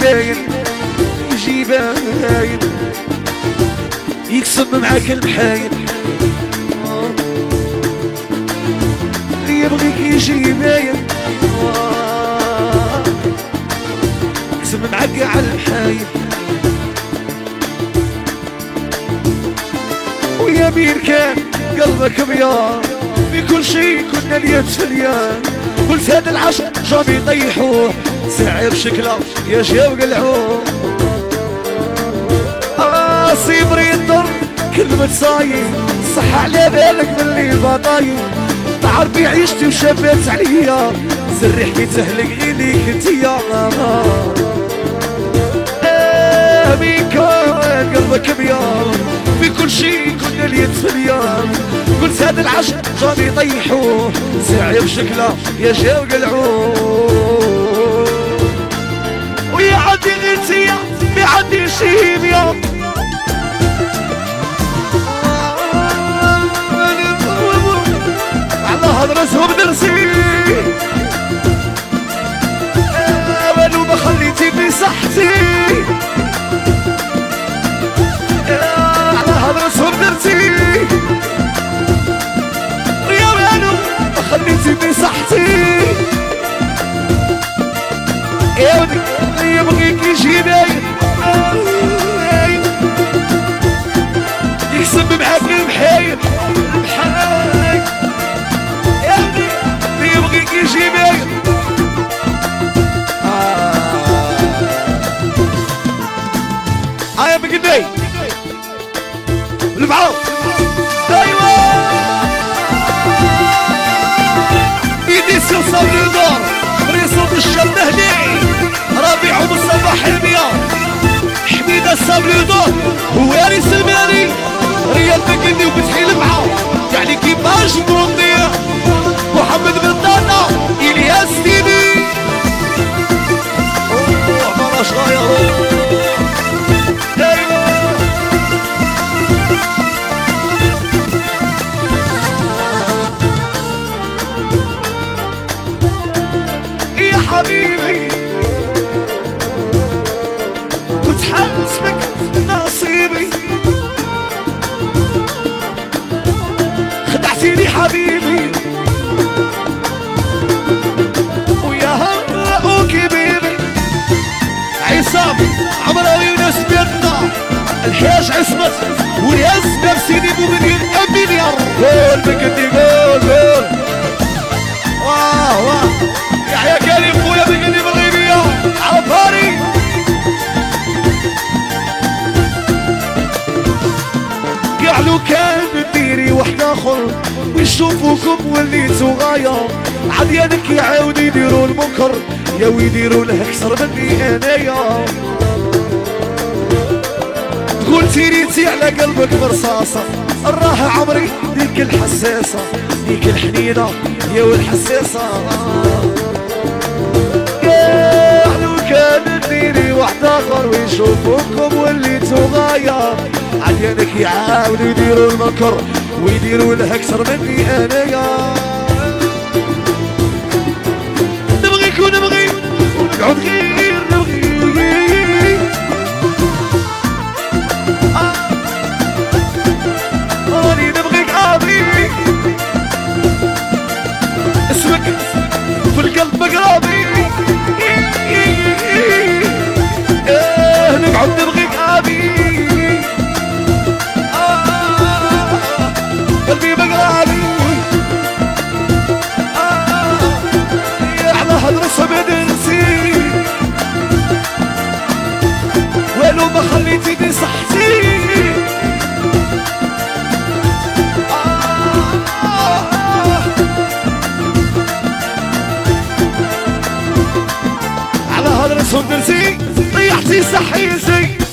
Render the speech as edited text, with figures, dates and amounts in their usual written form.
باين يجي باين يقسم معاك المحايل اللي يبغيك يجي باين يقسم معاك على المحايل ويا مين كان قلبك بيار بكل شي كنا اليد في اليد قلت هذا العشق جامي يطيحوه ساعي بشكله يا جاوق العوم صبري الضر كلمة صاير صح على بالك من اللي بطاير تعرفي عيشتي وشبات عليا سرحتي تهلق إليك انتيا مين كان قلبك بيار في كل شي كنا اليد في اليد قلت هذا العشق جامي يطيحوه ساعي بشكله يا جاوق العوم ويا عندي غيرتيا ما عندي شي بيا على هضرتهم درسي ولو ما خليتيني صحتي على هضرتهم درسي يا ولو ما خليتيني صحتي يا ودي يبغيك يجي باين يكسب معاك المحايل المحايل يا ودي يبغيك يجي باين هاي بقدي البعض ايوه ايدي سلسة بالدار ريصوت الشمة هني ربيع ومصطفى حلمية حميدة السابليدور هو ياري سلماني ريال بقدي وبتحيل معاه يعني كيفاش نضيع محمد بن طانا إلياس ديني مراش غايرو يا حبيبي كنت حاسبك نصيبي خدعتيني حبيبي ويا هاوكي بيبي عصام عمراوي وناس بيتنا الحاج عصمت وناس نفسيني مغنيين مليار قول بكدي قول واه واه يحيى كريم خويا بكدي بالغيبية عباري قالوا كان ديري واحد اخر ويشوفوكم وليتو غاية عديانك يعاودوا يديروا المنكر يا ويديروا له اكثر مني انايا تقول تيريتي على قلبك برصاصة الراحة عمري ديك الحساسة ديك الحنينة يا والحساسة قالوا كان ديري واحد اخر ويشوفوكم وليتو غاية عديانك يعاودوا يديروا المنكر ويديروا له اكثر مني انايا نبغيك ونبغي ونقعد غير نبغي راني نبغيك عابي اسمك في القلب مقرابي نقعد نبغيك عابي قلبي مقرابي على هالرسم بدرسي ولو ما خليتيني صحتي على هالرسم درسي طيحتي صحيتي